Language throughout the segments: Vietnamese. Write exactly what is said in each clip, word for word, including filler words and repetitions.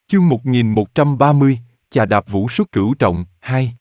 Chương một nghìn một trăm ba mươi, chà đạp vũ xuất cửu trọng, hai.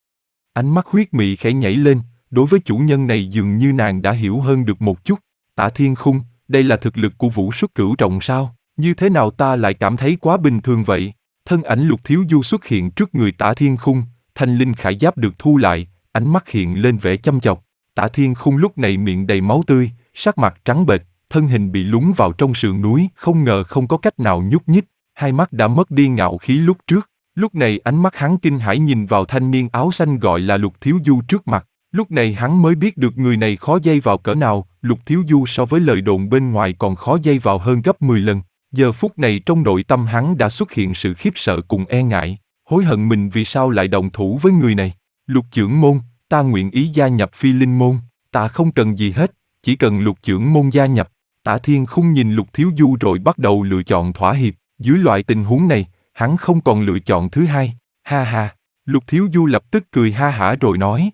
Ánh mắt huyết mị khẽ nhảy lên, đối với chủ nhân này dường như nàng đã hiểu hơn được một chút. Tả Thiên Khung, đây là thực lực của vũ xuất cửu trọng sao? Như thế nào ta lại cảm thấy quá bình thường vậy? Thân ảnh Lục Thiếu Du xuất hiện trước người Tả Thiên Khung, thanh linh khải giáp được thu lại, ánh mắt hiện lên vẻ chăm chọc. Tả Thiên Khung lúc này miệng đầy máu tươi, sắc mặt trắng bệch, thân hình bị lún vào trong sườn núi, không ngờ không có cách nào nhúc nhích. Hai mắt đã mất đi ngạo khí lúc trước. Lúc này ánh mắt hắn kinh hãi nhìn vào thanh niên áo xanh gọi là Lục Thiếu Du trước mặt. Lúc này hắn mới biết được người này khó dây vào cỡ nào. Lục Thiếu Du so với lời đồn bên ngoài còn khó dây vào hơn gấp mười lần. Giờ phút này trong nội tâm hắn đã xuất hiện sự khiếp sợ cùng e ngại, hối hận mình vì sao lại đồng thủ với người này. Lục trưởng môn, ta nguyện ý gia nhập Phi Linh môn. Ta không cần gì hết, chỉ cần Lục trưởng môn gia nhập. Tả Thiên Khung nhìn Lục Thiếu Du rồi bắt đầu lựa chọn thỏa hiệp. Dưới loại tình huống này, hắn không còn lựa chọn thứ hai. Ha ha, Lục Thiếu Du lập tức cười ha hả rồi nói.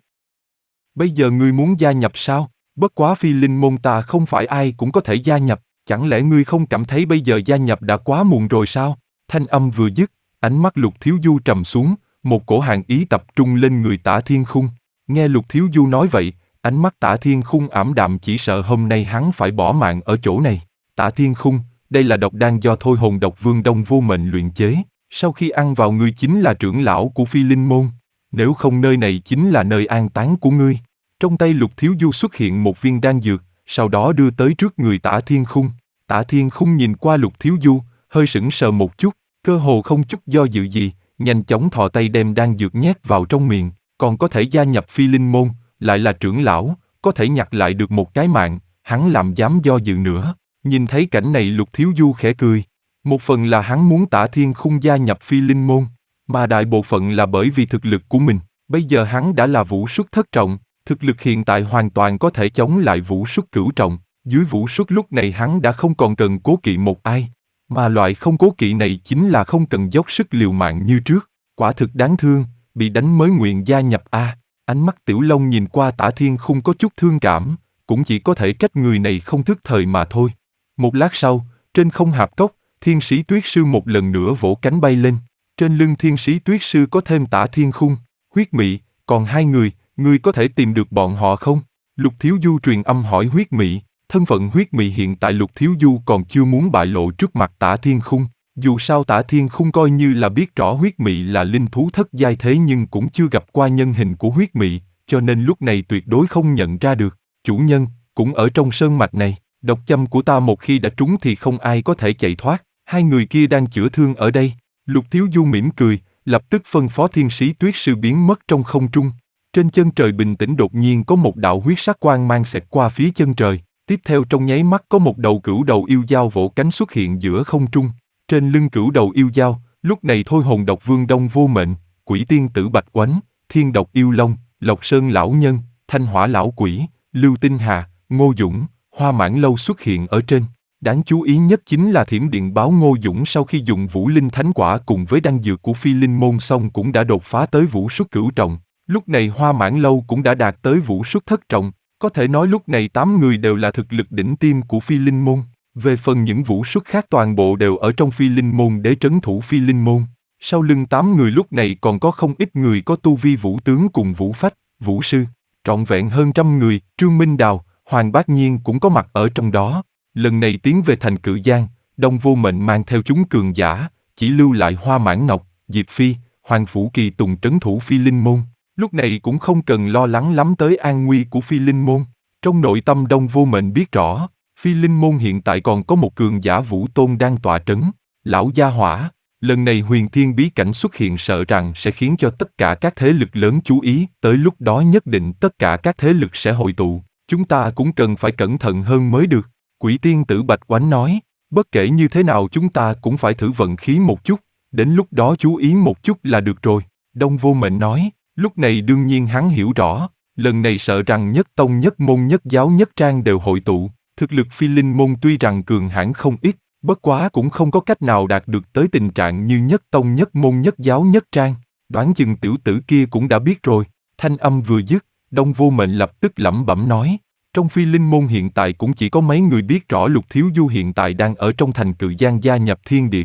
Bây giờ ngươi muốn gia nhập sao? Bất quá Phi Linh môn ta không phải ai cũng có thể gia nhập, chẳng lẽ ngươi không cảm thấy bây giờ gia nhập đã quá muộn rồi sao? Thanh âm vừa dứt, ánh mắt Lục Thiếu Du trầm xuống, một cổ hàn ý tập trung lên người Tả Thiên Khung. Nghe Lục Thiếu Du nói vậy, ánh mắt Tả Thiên Khung ảm đạm, chỉ sợ hôm nay hắn phải bỏ mạng ở chỗ này. Tả Thiên Khung, đây là độc đan do Thôi Hồn Độc Vương Đông Vô Mệnh luyện chế, sau khi ăn vào ngươi chính là trưởng lão của Phi Linh môn, nếu không nơi này chính là nơi an táng của ngươi. Trong tay Lục Thiếu Du xuất hiện một viên đan dược, sau đó đưa tới trước người Tả Thiên Khung. Tả Thiên Khung nhìn qua Lục Thiếu Du, hơi sững sờ một chút, cơ hồ không chút do dự gì, nhanh chóng thò tay đem đan dược nhét vào trong miệng. Còn có thể gia nhập Phi Linh môn, lại là trưởng lão, có thể nhặt lại được một cái mạng, hắn làm dám do dự nữa. Nhìn thấy cảnh này Lục Thiếu Du khẽ cười. Một phần là hắn muốn Tả Thiên Khung gia nhập Phi Linh môn, mà đại bộ phận là bởi vì thực lực của mình. Bây giờ hắn đã là vũ xuất thất trọng, thực lực hiện tại hoàn toàn có thể chống lại vũ xuất cửu trọng. Dưới vũ xuất lúc này hắn đã không còn cần cố kỵ một ai, mà loại không cố kỵ này chính là không cần dốc sức liều mạng như trước. Quả thực đáng thương, bị đánh mới nguyện gia nhập a. À, ánh mắt Tiểu Long nhìn qua Tả Thiên Khung có chút thương cảm, cũng chỉ có thể trách người này không thức thời mà thôi. Một lát sau, trên không hạp cốc, Thiên Sĩ Tuyết Sư một lần nữa vỗ cánh bay lên. Trên lưng Thiên Sĩ Tuyết Sư có thêm Tả Thiên Khung, Huyết Mị, còn hai người, ngươi có thể tìm được bọn họ không? Lục Thiếu Du truyền âm hỏi Huyết Mị. Thân phận Huyết Mị hiện tại Lục Thiếu Du còn chưa muốn bại lộ trước mặt Tả Thiên Khung. Dù sao Tả Thiên Khung coi như là biết rõ Huyết Mị là linh thú thất giai thế nhưng cũng chưa gặp qua nhân hình của Huyết Mị, cho nên lúc này tuyệt đối không nhận ra được. Chủ nhân, cũng ở trong sơn mạch này, độc châm của ta một khi đã trúng thì không ai có thể chạy thoát. Hai người kia đang chữa thương ở đây. Lục Thiếu Du mỉm cười, lập tức phân phó Thiên Sĩ Tuyết Sư biến mất trong không trung. Trên chân trời bình tĩnh đột nhiên có một đạo huyết sắc quang mang xẹt qua phía chân trời. Tiếp theo trong nháy mắt có một đầu cửu đầu yêu dao vỗ cánh xuất hiện giữa không trung. Trên lưng cửu đầu yêu dao, lúc này Thôi Hồn Độc Vương Đông Vô Mệnh, Quỷ Tiên Tử Bạch Oánh, Thiên Độc Yêu Long, Lộc Sơn Lão Nhân, Thanh Hỏa Lão Quỷ, Lưu Tinh Hà, Ngô Dũng, Hoa Mãn Lâu xuất hiện ở trên. Đáng chú ý nhất chính là Thiểm Điện Báo Ngô Dũng sau khi dùng Vũ Linh Thánh Quả cùng với đan dược của Phi Linh môn xong cũng đã đột phá tới vũ xuất cửu trọng. Lúc này Hoa Mãn Lâu cũng đã đạt tới vũ xuất thất trọng. Có thể nói lúc này tám người đều là thực lực đỉnh tiêm của Phi Linh môn. Về phần những vũ xuất khác toàn bộ đều ở trong Phi Linh môn để trấn thủ Phi Linh môn. Sau lưng tám người lúc này còn có không ít người có tu vi vũ tướng cùng vũ phách, vũ sư. Trọn vẹn hơn trăm người, Trương Minh Đào, Hoàng Bác Nhiên cũng có mặt ở trong đó. Lần này tiến về thành Cự Giang, Đông Vô Mệnh mang theo chúng cường giả, chỉ lưu lại Hoa Mãn Ngọc, Diệp Phi, Hoàng Phủ Kỳ Tùng trấn thủ Phi Linh môn. Lúc này cũng không cần lo lắng lắm tới an nguy của Phi Linh môn. Trong nội tâm Đông Vô Mệnh biết rõ, Phi Linh môn hiện tại còn có một cường giả vũ tôn đang tọa trấn, Lão Gia Hỏa. Lần này Huyền Thiên bí cảnh xuất hiện sợ rằng sẽ khiến cho tất cả các thế lực lớn chú ý, tới lúc đó nhất định tất cả các thế lực sẽ hội tụ, chúng ta cũng cần phải cẩn thận hơn mới được. Quỷ Tiên Tử Bạch Oánh nói, bất kể như thế nào chúng ta cũng phải thử vận khí một chút, đến lúc đó chú ý một chút là được rồi. Đông Vô Mệnh nói, lúc này đương nhiên hắn hiểu rõ, lần này sợ rằng nhất tông nhất môn nhất giáo nhất trang đều hội tụ, thực lực Phi Linh môn tuy rằng cường hãn không ít, bất quá cũng không có cách nào đạt được tới tình trạng như nhất tông nhất môn nhất giáo nhất trang, đoán chừng tiểu tử kia cũng đã biết rồi. Thanh âm vừa dứt, Đông Vô Mệnh lập tức lẩm bẩm nói, trong Phi Linh môn hiện tại cũng chỉ có mấy người biết rõ Lục Thiếu Du hiện tại đang ở trong thành Cự Giang gia nhập Thiên Địa Các,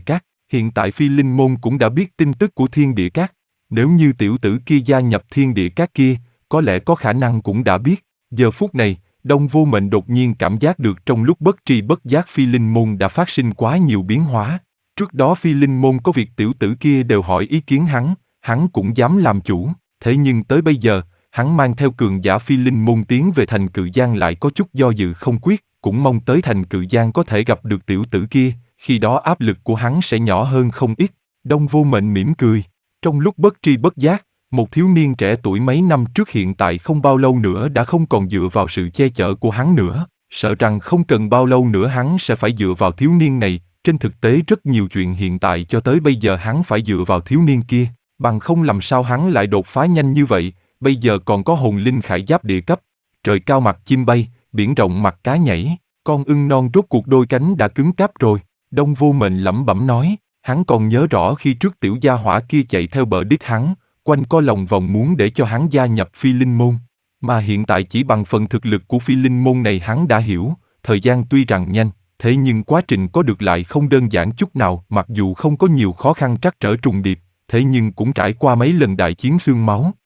Hiện tại Phi Linh Môn cũng đã biết tin tức của Thiên Địa Các. Nếu như tiểu tử kia gia nhập Thiên Địa Các kia, có lẽ có khả năng cũng đã biết. Giờ phút này, Đông Vô Mệnh đột nhiên cảm giác được trong lúc bất tri bất giác Phi Linh Môn đã phát sinh quá nhiều biến hóa. Trước đó Phi Linh Môn có việc tiểu tử kia đều hỏi ý kiến hắn, hắn cũng dám làm chủ. Thế nhưng tới bây giờ, hắn mang theo cường giả Phi Linh Môn tiến về thành Cự Giang lại có chút do dự không quyết, cũng mong tới thành Cự Giang có thể gặp được tiểu tử kia, khi đó áp lực của hắn sẽ nhỏ hơn không ít. Đông Vô Mệnh mỉm cười. Trong lúc bất tri bất giác, một thiếu niên trẻ tuổi mấy năm trước hiện tại không bao lâu nữa đã không còn dựa vào sự che chở của hắn nữa, sợ rằng không cần bao lâu nữa hắn sẽ phải dựa vào thiếu niên này. Trên thực tế rất nhiều chuyện hiện tại cho tới bây giờ hắn phải dựa vào thiếu niên kia, bằng không làm sao hắn lại đột phá nhanh như vậy, bây giờ còn có hồn linh khải giáp địa cấp. Trời cao mặt chim bay, biển rộng mặt cá nhảy, con ưng non rốt cuộc đôi cánh đã cứng cáp rồi. Đông Vô Mệnh lẩm bẩm nói, hắn còn nhớ rõ khi trước tiểu gia hỏa kia chạy theo bờ đít hắn, quanh co lòng vòng muốn để cho hắn gia nhập Phi Linh Môn. Mà hiện tại chỉ bằng phần thực lực của Phi Linh Môn này hắn đã hiểu, thời gian tuy rằng nhanh, thế nhưng quá trình có được lại không đơn giản chút nào, mặc dù không có nhiều khó khăn trắc trở trùng điệp, thế nhưng cũng trải qua mấy lần đại chiến xương máu.